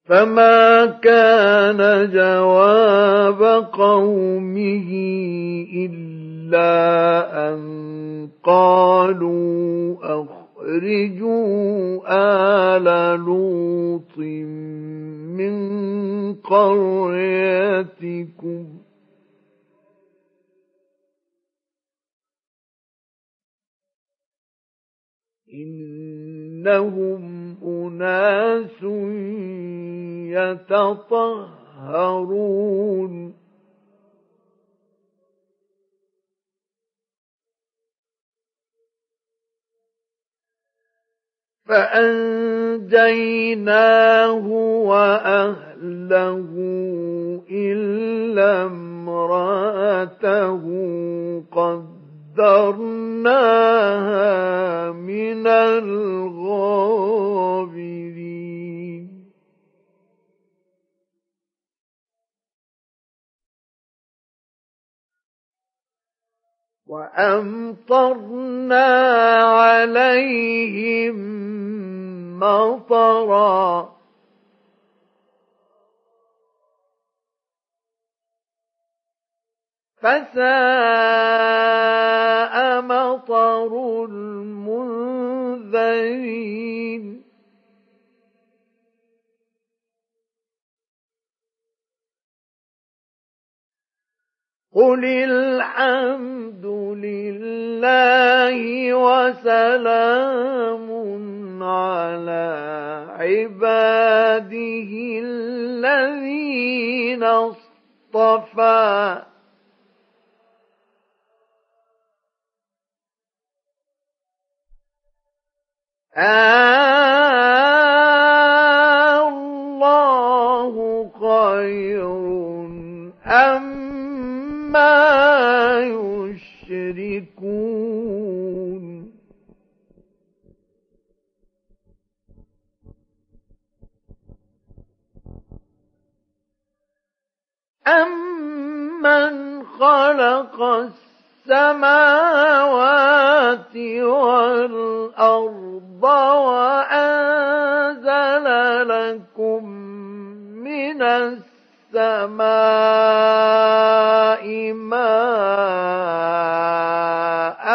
فما كان جواب قومه إلا أن قالوا أخرجوا آل لوط من قريتكم إنهم أناس يتطهرون فأنجيناه وأهله إلا امرأته قدرناها من الغابرين وأمطرنا عليهم مطرا فساء مطر المنذرين قل الحمد لله وسلام على عباده الذين اصطفى الله خير أما يشركون أمن خلق السماوات والأرض وأنزل لكم من السماء ماء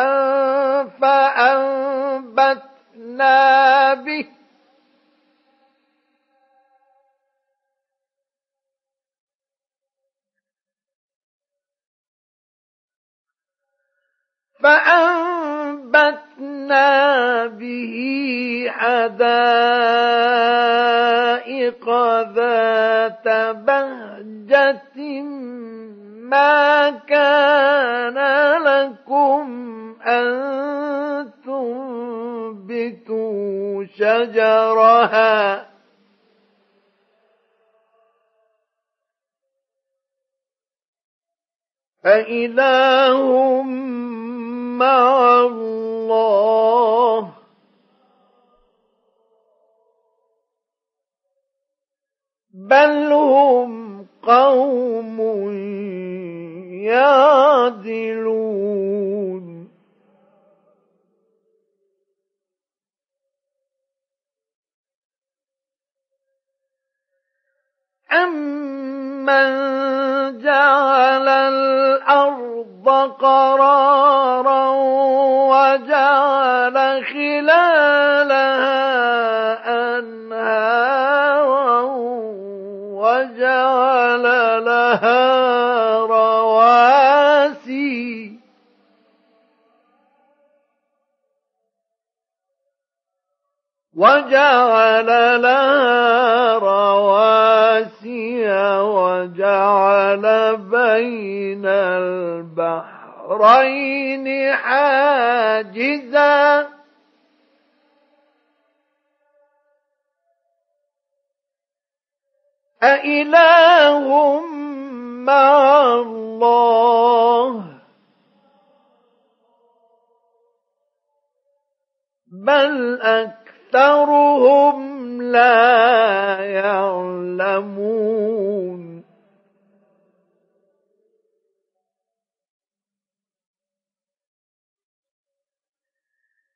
فأنبتنا به حدائق ذات بهجة ما كان لكم أن تنبتوا شجرها فإله مع الله بل هم قوم يعدلون أمن جعل الأرض قرارا وجعل خلالها أنهارا وجعل لها رواسي وجعل بين البحرين حاجزا أإله مع الله بل أكثرهم لا يعلمون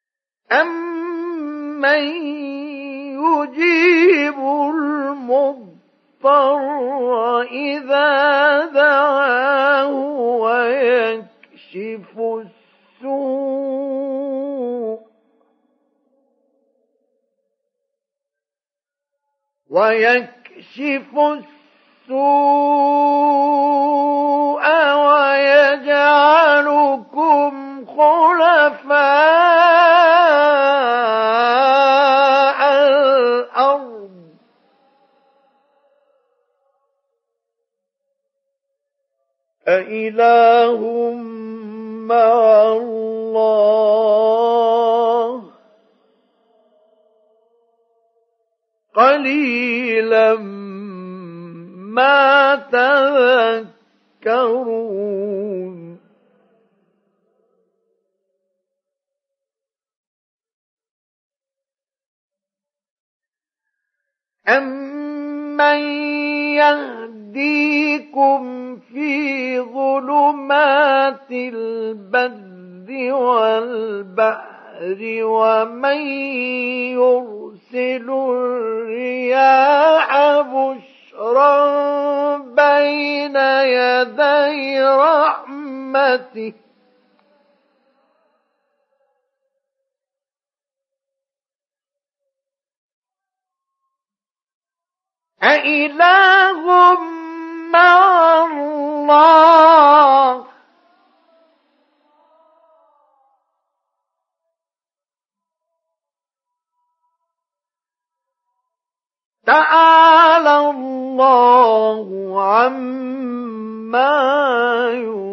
أمن يجيب المضطر ويكشف السوء ويجعلكم خلفاء الأرض أإله مع الله قليلا ما تذكرون أمن يهديكم في ظلمات البر والبحر ومن يرسل الرياح بشرا بين يدي رحمته أإله مع الله تعالى الله عما يشركون